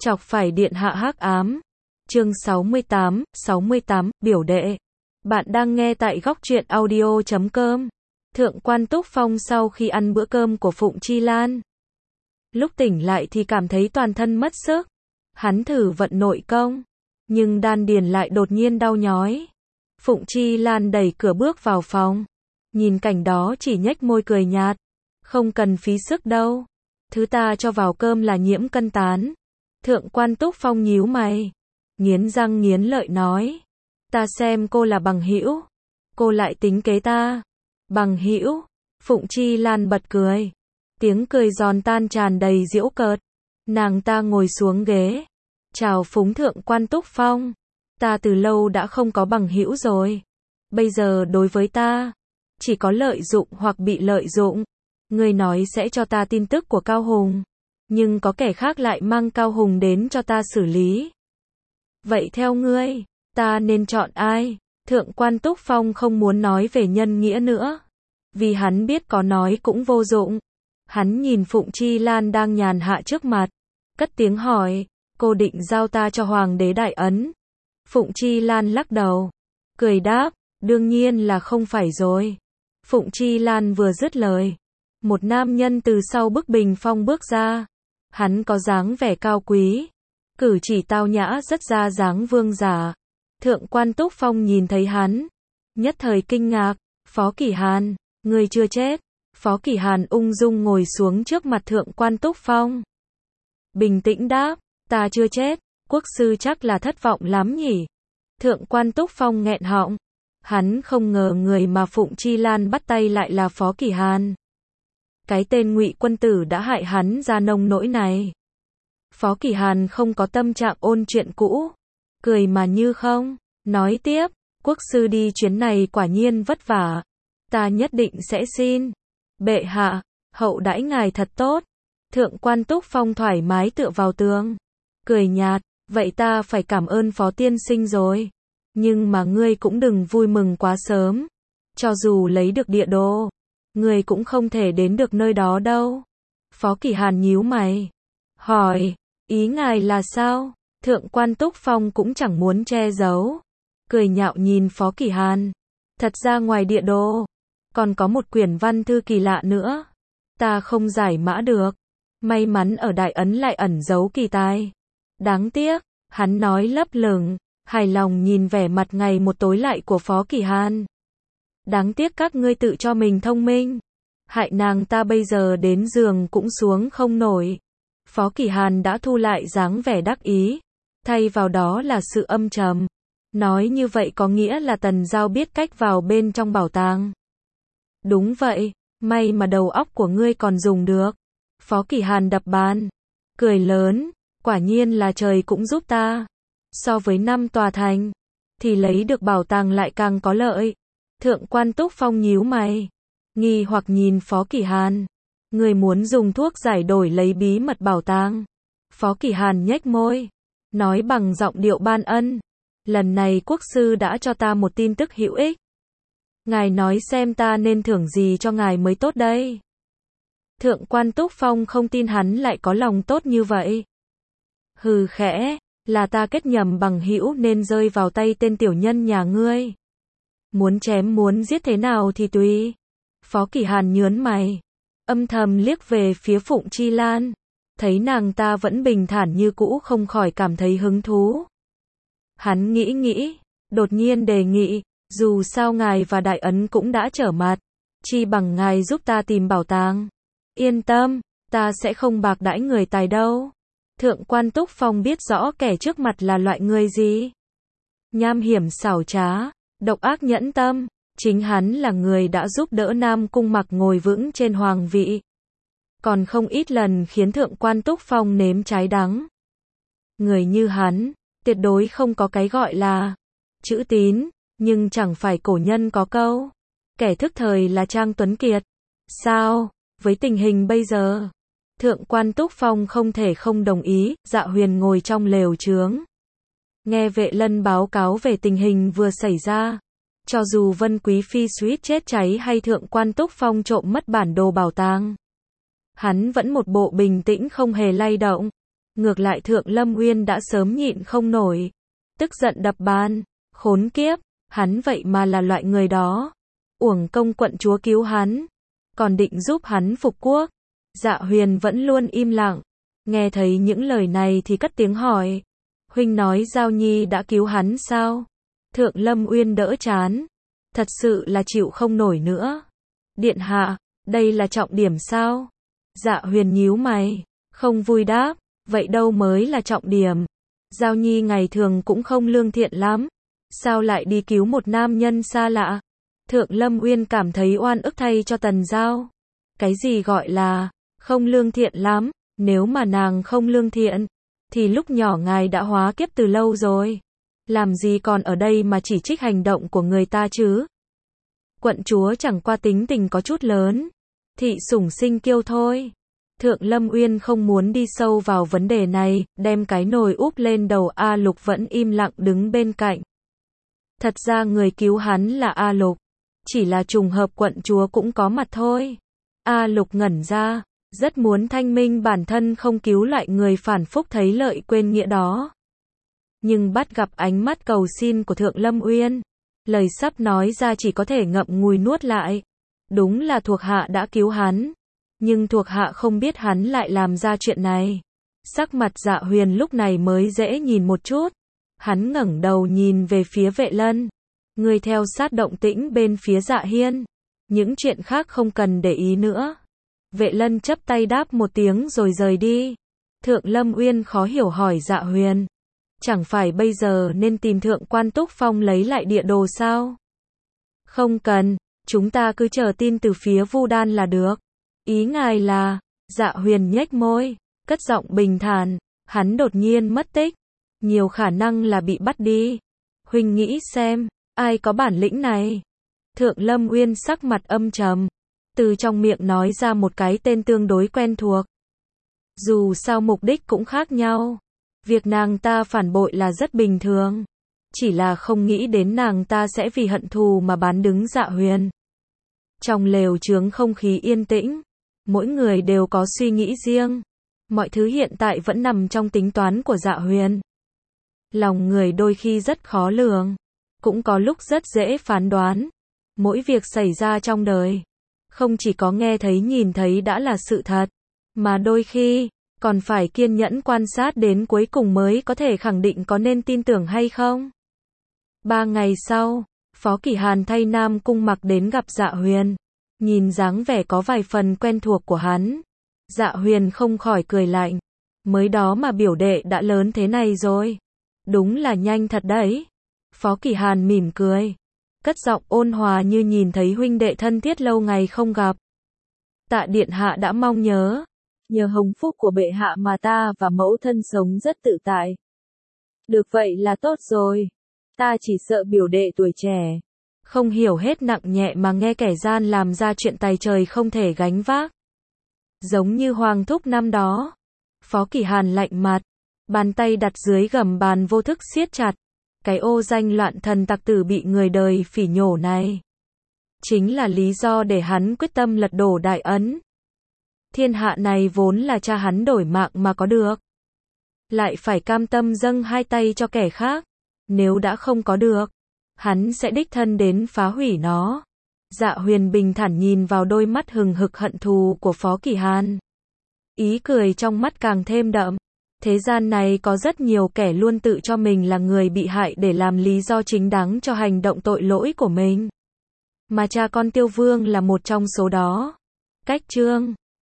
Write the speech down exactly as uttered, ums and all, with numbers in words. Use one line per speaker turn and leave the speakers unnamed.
Chọc phải điện hạ hắc ám. Chương sáu mươi tám, sáu mươi tám, biểu đệ. Bạn đang nghe tại góc truyện audio chấm com. Thượng quan Túc Phong sau khi ăn bữa cơm của Phụng Chi Lan, lúc tỉnh lại thì cảm thấy toàn thân mất sức. Hắn thử vận nội công, nhưng đan điền lại đột nhiên đau nhói. Phụng Chi Lan đẩy cửa bước vào phòng, nhìn cảnh đó chỉ nhếch môi cười nhạt. Không cần phí sức đâu. Thứ ta cho vào cơm là nhiễm cân tán. Thượng quan Túc Phong nhíu mày, nghiến răng nghiến lợi nói. Ta xem cô là bằng hữu, cô lại tính kế ta. Bằng hữu? Phụng Chi Lan bật cười. Tiếng cười giòn tan tràn đầy giễu cợt. Nàng ta ngồi xuống ghế, chào phúng Thượng quan Túc Phong. Ta từ lâu đã không có bằng hữu rồi. Bây giờ đối với ta, chỉ có lợi dụng hoặc bị lợi dụng. Ngươi nói sẽ cho ta tin tức của Cao Hùng, nhưng có kẻ khác lại mang Cao Hùng đến cho ta xử lý. Vậy theo ngươi, ta nên chọn ai? Thượng quan Túc Phong không muốn nói về nhân nghĩa nữa, vì hắn biết có nói cũng vô dụng. Hắn nhìn Phụng Chi Lan đang nhàn hạ trước mặt, cất tiếng hỏi, cô định giao ta cho Hoàng đế Đại Ấn? Phụng Chi Lan lắc đầu, cười đáp, đương nhiên là không phải rồi. Phụng Chi Lan vừa dứt lời, một nam nhân từ sau bức bình phong bước ra. Hắn có dáng vẻ cao quý, cử chỉ tao nhã rất ra dáng vương giả. Thượng quan Túc Phong nhìn thấy hắn, nhất thời kinh ngạc. Phó Kỳ Hàn, ngươi chưa chết. Phó Kỳ Hàn ung dung ngồi xuống trước mặt Thượng quan Túc Phong, bình tĩnh đáp, ta chưa chết. Quốc sư chắc là thất vọng lắm nhỉ? Thượng quan Túc Phong nghẹn họng. Hắn không ngờ người mà Phụng Chi Lan bắt tay lại là Phó Kỳ Hàn. Cái tên Ngụy quân tử đã hại hắn ra nông nỗi này. Phó Kỳ Hàn không có tâm trạng ôn chuyện cũ, cười mà như không, nói tiếp, quốc sư đi chuyến này quả nhiên vất vả, ta nhất định sẽ xin. Bệ hạ, hậu đãi ngài thật tốt. Thượng quan Túc Phong thoải mái tựa vào tường, cười nhạt, vậy ta phải cảm ơn Phó tiên sinh rồi. Nhưng mà ngươi cũng đừng vui mừng quá sớm. Cho dù lấy được địa đồ, ngươi cũng không thể đến được nơi đó đâu. Phó Kỳ Hàn nhíu mày, hỏi, ý ngài là sao? Thượng quan Túc Phong cũng chẳng muốn che giấu, cười nhạo nhìn Phó Kỳ Hàn. Thật ra ngoài địa đồ, còn có một quyển văn thư kỳ lạ nữa. Ta không giải mã được. May mắn ở Đại Ấn lại ẩn giấu kỳ tài. Đáng tiếc, hắn nói lấp lửng, hài lòng nhìn vẻ mặt ngày một tối lại của Phó Kỳ Hàn. Đáng tiếc các ngươi tự cho mình thông minh, hại nàng ta bây giờ đến giường cũng xuống không nổi. Phó Kỳ Hàn đã thu lại dáng vẻ đắc ý, thay vào đó là sự âm trầm. Nói như vậy có nghĩa là Tần Giao biết cách vào bên trong bảo tàng. Đúng vậy, may mà đầu óc của ngươi còn dùng được. Phó Kỳ Hàn đập bàn, cười lớn, quả nhiên là trời cũng giúp ta. So với năm tòa thành, thì lấy được bảo tàng lại càng có lợi. Thượng quan Túc Phong nhíu mày, nghi hoặc nhìn Phó Kỳ Hàn. Người muốn dùng thuốc giải đổi lấy bí mật bảo tàng? Phó Kỳ Hàn nhếch môi, nói bằng giọng điệu ban ân. Lần này quốc sư đã cho ta một tin tức hữu ích. Ngài nói xem ta nên thưởng gì cho ngài mới tốt đây? Thượng quan Túc Phong không tin hắn lại có lòng tốt như vậy. Hừ khẽ, là ta kết nhầm bằng hữu nên rơi vào tay tên tiểu nhân nhà ngươi. Muốn chém muốn giết thế nào thì tùy. Phó Kỳ Hàn nhớn mày, âm thầm liếc về phía Phụng Chi Lan, thấy nàng ta vẫn bình thản như cũ không khỏi cảm thấy hứng thú. Hắn nghĩ nghĩ, đột nhiên đề nghị, dù sao ngài và Đại Ấn cũng đã trở mặt, chi bằng ngài giúp ta tìm bảo tàng. Yên tâm, ta sẽ không bạc đãi người tài đâu. Thượng quan Túc Phong biết rõ kẻ trước mặt là loại người gì. Nham hiểm xảo trá, độc ác nhẫn tâm. Chính hắn là người đã giúp đỡ Nam Cung Mặc ngồi vững trên hoàng vị, còn không ít lần khiến Thượng quan Túc Phong nếm trái đắng. Người như hắn, tuyệt đối không có cái gọi là chữ tín, nhưng chẳng phải cổ nhân có câu, kẻ thức thời là Trang Tuấn Kiệt. Sao, với tình hình bây giờ, Thượng quan Túc Phong không thể không đồng ý. Dạ Huyền ngồi trong lều trướng, nghe Vệ Lân báo cáo về tình hình vừa xảy ra. Cho dù Vân Quý Phi suýt chết cháy hay Thượng quan Túc Phong trộm mất bản đồ bảo tàng, hắn vẫn một bộ bình tĩnh không hề lay động. Ngược lại Thượng Lâm Uyên đã sớm nhịn không nổi. Tức giận đập bàn. Khốn kiếp, hắn vậy mà là loại người đó. Uổng công quận chúa cứu hắn. Còn định giúp hắn phục quốc. Dạ Huyền vẫn luôn im lặng. Nghe thấy những lời này thì cất tiếng hỏi. Huynh nói Giao Nhi đã cứu hắn sao? Thượng Lâm Uyên đỡ chán. Thật sự là chịu không nổi nữa. Điện hạ, đây là trọng điểm sao? Dạ Huyền nhíu mày. Không vui đáp. Vậy đâu mới là trọng điểm? Giao Nhi ngày thường cũng không lương thiện lắm. Sao lại đi cứu một nam nhân xa lạ? Thượng Lâm Uyên cảm thấy oan ức thay cho Tần Giao. Cái gì gọi là không lương thiện lắm? Nếu mà nàng không lương thiện, thì lúc nhỏ ngài đã hóa kiếp từ lâu rồi. Làm gì còn ở đây mà chỉ trích hành động của người ta chứ? Quận chúa chẳng qua tính tình có chút lớn. Thị sủng sinh kiêu thôi. Thượng Lâm Uyên không muốn đi sâu vào vấn đề này, đem cái nồi úp lên đầu A Lục vẫn im lặng đứng bên cạnh. Thật ra người cứu hắn là A Lục. Chỉ là trùng hợp quận chúa cũng có mặt thôi. A Lục ngẩn ra, rất muốn thanh minh bản thân không cứu loại người phản phúc thấy lợi quên nghĩa đó. Nhưng bắt gặp ánh mắt cầu xin của Thượng Lâm Uyên, lời sắp nói ra chỉ có thể ngậm ngùi nuốt lại. Đúng là thuộc hạ đã cứu hắn, nhưng thuộc hạ không biết hắn lại làm ra chuyện này. Sắc mặt Dạ Huyền lúc này mới dễ nhìn một chút. Hắn ngẩng đầu nhìn về phía Vệ Lân. Người theo sát động tĩnh bên phía Dạ Hiên. Những chuyện khác không cần để ý nữa. Vệ Lân chắp tay đáp một tiếng rồi rời đi. Thượng Lâm Uyên khó hiểu hỏi Dạ Huyền. Chẳng phải bây giờ nên tìm Thượng Quan Túc Phong lấy lại địa đồ sao? Không cần, chúng ta cứ chờ tin từ phía Vu Đan là được. Ý ngài là? Dạ Huyền nhếch môi, cất giọng bình thản. Hắn đột nhiên mất tích. Nhiều khả năng là bị bắt đi. Huynh nghĩ xem, ai có bản lĩnh này? Thượng Lâm Uyên sắc mặt âm trầm. Từ trong miệng nói ra một cái tên tương đối quen thuộc. Dù sao mục đích cũng khác nhau. Việc nàng ta phản bội là rất bình thường. Chỉ là không nghĩ đến nàng ta sẽ vì hận thù mà bán đứng Dạ Huyền. Trong lều chướng không khí yên tĩnh. Mỗi người đều có suy nghĩ riêng. Mọi thứ hiện tại vẫn nằm trong tính toán của Dạ Huyền. Lòng người đôi khi rất khó lường. Cũng có lúc rất dễ phán đoán. Mỗi việc xảy ra trong đời, không chỉ có nghe thấy nhìn thấy đã là sự thật, mà đôi khi, còn phải kiên nhẫn quan sát đến cuối cùng mới có thể khẳng định có nên tin tưởng hay không. Ba ngày sau, Phó Kỷ Hàn thay Nam Cung Mặc đến gặp Dạ Huyền. Nhìn dáng vẻ có vài phần quen thuộc của hắn. Dạ Huyền không khỏi cười lạnh. Mới đó mà biểu đệ đã lớn thế này rồi. Đúng là nhanh thật đấy. Phó Kỷ Hàn mỉm cười. Cất giọng ôn hòa như nhìn thấy huynh đệ thân thiết lâu ngày không gặp. Tạ điện hạ đã mong nhớ. Nhờ hồng phúc của bệ hạ mà ta và mẫu thân sống rất tự tại. Được vậy là tốt rồi. Ta chỉ sợ biểu đệ tuổi trẻ. Không hiểu hết nặng nhẹ mà nghe kẻ gian làm ra chuyện tài trời không thể gánh vác. Giống như Hoàng Thúc năm đó. Phó Kỷ Hàn lạnh mặt. Bàn tay đặt dưới gầm bàn vô thức siết chặt. Cái ô danh loạn thần tặc tử bị người đời phỉ nhổ này. Chính là lý do để hắn quyết tâm lật đổ Đại Ấn. Thiên hạ này vốn là cha hắn đổi mạng mà có được. Lại phải cam tâm dâng hai tay cho kẻ khác. Nếu đã không có được, hắn sẽ đích thân đến phá hủy nó. Dạ Huyền bình thản nhìn vào đôi mắt hừng hực hận thù của Phó Kỷ Hàn. Ý cười trong mắt càng thêm đậm. Thế gian này có rất nhiều kẻ luôn tự cho mình là người bị hại để làm lý do chính đáng cho hành động tội lỗi của mình. Mà cha con Tiêu Vương là một trong số đó. Cách chương